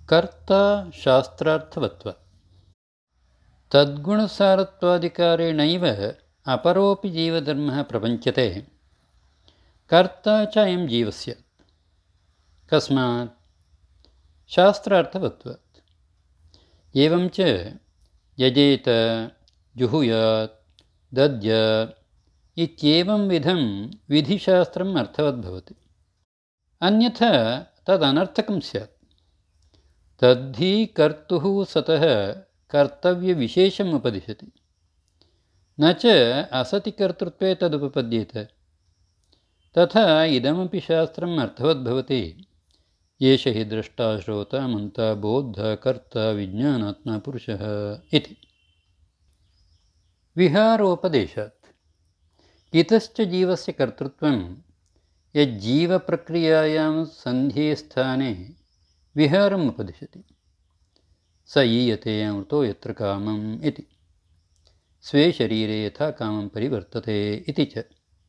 कर्ता शास्त्रार्थवत्वात् तद्गुणसारत्वाधिकारेणैव अपरोऽपि जीवधर्मः प्रपञ्च्यते। कर्ता च अयं जीवस्य कस्मात् शास्त्रार्थवत्वात्। एवं च यजेत जुहुयात् दद्यात् इत्येवं विधं विधिशास्त्रम् अर्थवद्भवति। अन्यथा तदनर्थकं स्यात्। तद्धि कर्तुः सतः कर्तव्यविशेषम् उपदिशति, न च असति कर्तृत्वे तदुपपद्येत। तथा इदमपि शास्त्रम् अर्थवद्भवति। एष हि द्रष्टा श्रोता मन्ता बोद्धा कर्ता विज्ञानात्मा पुरुषः इति। विहारोपदेशात् इतश्च जीवस्य कर्तृत्वं यज्जीवप्रक्रियायां सन्ध्ये स्थाने विहारम् उपदिशति। स ईयते अमृतो यत्र कामम् इति। स्वे शरीरे यथा कामं परिवर्तते इति च।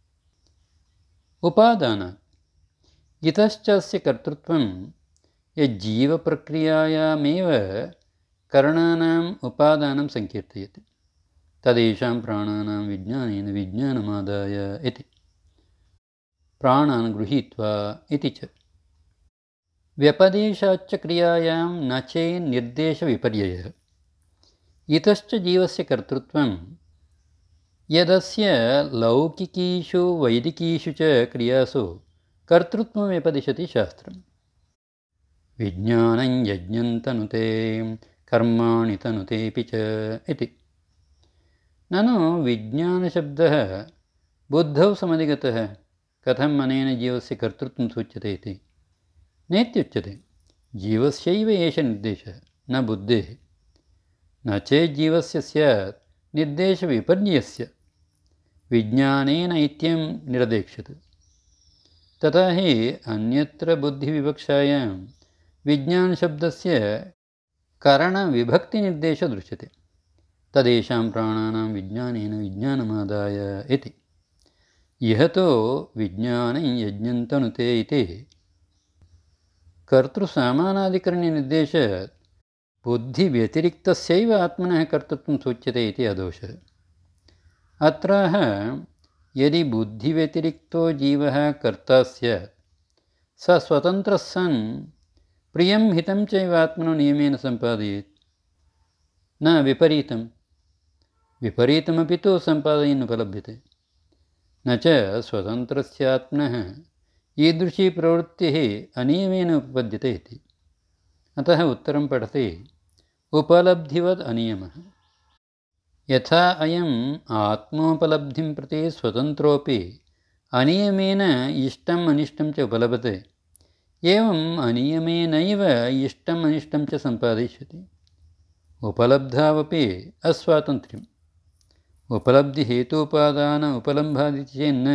उपादानात् इतश्च अस्य कर्तृत्वं यज्जीवप्रक्रियायामेव करणानाम् उपादानं सङ्कीर्तयति। तदेषां प्राणानां विज्ञानेन विज्ञानमादाय इति। प्राणान् गृहीत्वा इति च। व्यपदेशाच्च क्रियायां न चेन्निर्देशविपर्ययः। इतश्च जीवस्य कर्तृत्वं यदस्य लौकिकीषु वैदिकीषु च क्रियासु कर्तृत्वं व्यपदिशति शास्त्रम्। विज्ञानं यज्ञं तनुते कर्माणि तनुतेऽपि च इति। ननु विज्ञानशब्दः बुद्धौ समधिगतः कथम् अनेन जीवस्य कर्तृत्वं सूच्यते इति नेत्युच्यते। जीवस्यैव एष निर्देशः न बुद्धेः। न चेज्जीवस्य स्यात् निर्देशविपर्ययस्य विज्ञानेन इत्यं निरदेक्ष्यते। तथा हि अन्यत्र बुद्धिविवक्षायां विज्ञानशब्दस्य करणविभक्तिनिर्देशो दृश्यते। तदेषां प्राणानां विज्ञानेन विज्ञानमादाय इति। इह तु विज्ञानं यज्ञं तनुते इति कर्तृसामानाधिकरण्यनिर्देशात् बुद्धिव्यतिरिक्तस्यैव आत्मनः कर्तृत्वं सूच्यते इति अदोषः। अत्राह यदि बुद्धिव्यतिरिक्तो जीवः कर्ता स्यात् स स्वतन्त्रः सन् प्रियं हितं चैव आत्मनो नियमेन सम्पादयेत्, न विपरीतं। विपरीतमपि तु सम्पादयन् उपलभ्यते। न च स्वतन्त्रस्य आत्मनः ईदृशी प्रवृत्तिः अनियमेन उपपद्यते इति। अतः उत्तरं पठति उपलब्धिवद् अनियमः। यथा अयम् आत्मोपलब्धिं प्रति स्वतन्त्रोऽपि अनियमेन इष्टम् अनिष्टं च उपलभते, एवम् अनियमेनैव इष्टम् अनिष्टं च सम्पादयिष्यति। उपलब्धावपि अस्वातन्त्र्यम्। उपलब्धिहेतूपादान उपलम्भादिति चेन्न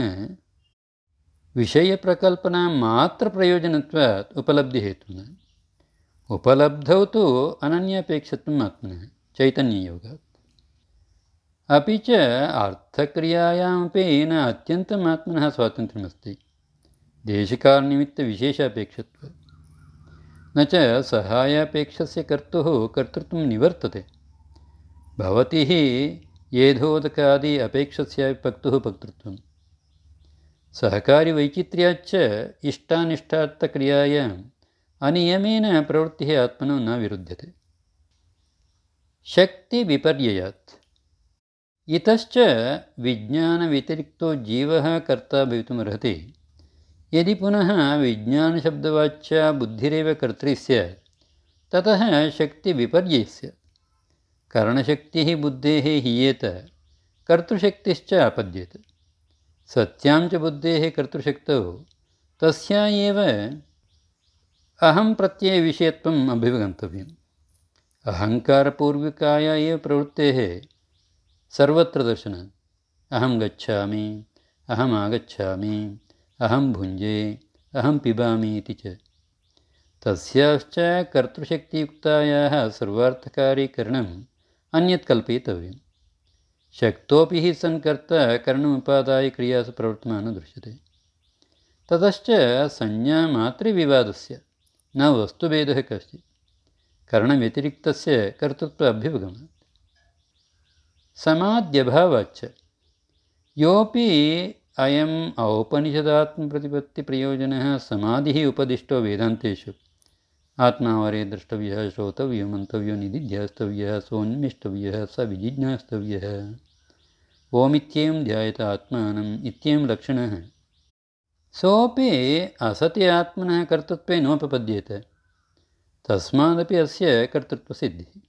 विषयप्रकल्पनामात्रप्रयोजनत्वात् उपलब्धिहेतुना। उपलब्धौ तु अनन्यापेक्षत्वम् आत्मनः चैतन्ययोगात्। अपि च अर्थक्रियायामपि न अत्यन्तम् आत्मनः स्वातन्त्र्यमस्ति, देशकालनिमित्तविशेषापेक्षत्वात्। न च सहायापेक्षस्य कर्तुः कर्तृत्वं निवर्तते। भवति हि येधोदकादि अपेक्षस्यापि पक्तुः पक्तृत्वं। सहकारिवैचित्र्याच्च इष्टानिष्टार्थक्रियायाम् अनियमेन प्रवृत्तिः आत्मनो न विरुध्यते। शक्तिविपर्ययात् इतश्च विज्ञानव्यतिरिक्तो जीवः कर्ता भवितुमर्हति। यदि पुनः विज्ञानशब्दवाच्या बुद्धिरेव कर्त्री स्यात् ततः शक्तिविपर्ययस्य। करणशक्तिः बुद्धेः हीयेत, कर्तृशक्तिश्च आपद्येत। सत्यां च बुद्धेः कर्तृशक्तौ तस्या एव अहं प्रत्ययविषयत्वम् अभिगन्तव्यम्। अहङ्कारपूर्विकाया एव प्रवृत्तेः सर्वत्र दर्शनात् अहं गच्छामि, अहम् आगच्छामि, अहं भुञ्जे, अहं पिबामि इति च। तस्याश्च कर्तृशक्तियुक्तायाः सर्वार्थकारीकरणम् अन्यत् कल्पयितव्यम्। शक्तोऽपि हि सन् कर्ता करणमुपादाय क्रियासु प्रवर्तमानो दृश्यते। ततश्च संज्ञामात्रे विवादस्य न वस्तुभेदः कश्चित्। करणव्यतिरिक्तस्य कर्तृत्व अभ्युपगमात्। समाद्यभावाच्च योऽपि अयम् औपनिषदात्मप्रतिपत्तिप्रयोजनः समाधिः उपदिष्टो वेदान्तेषु आत्मावरे द्रष्टव्यः, श्रोतव्यो, मन्तव्यो, निदिध्यास्तव्यः, सोन्मिष्टव्यः, स विजिज्ञास्तव्यः, ओमित्येवं ध्यायत आत्मानम् इत्येवं लक्षणः, सोऽपि असति आत्मनः कर्तृत्वे नोपपद्येत। तस्मादपि अस्य कर्तृत्वसिद्धिः।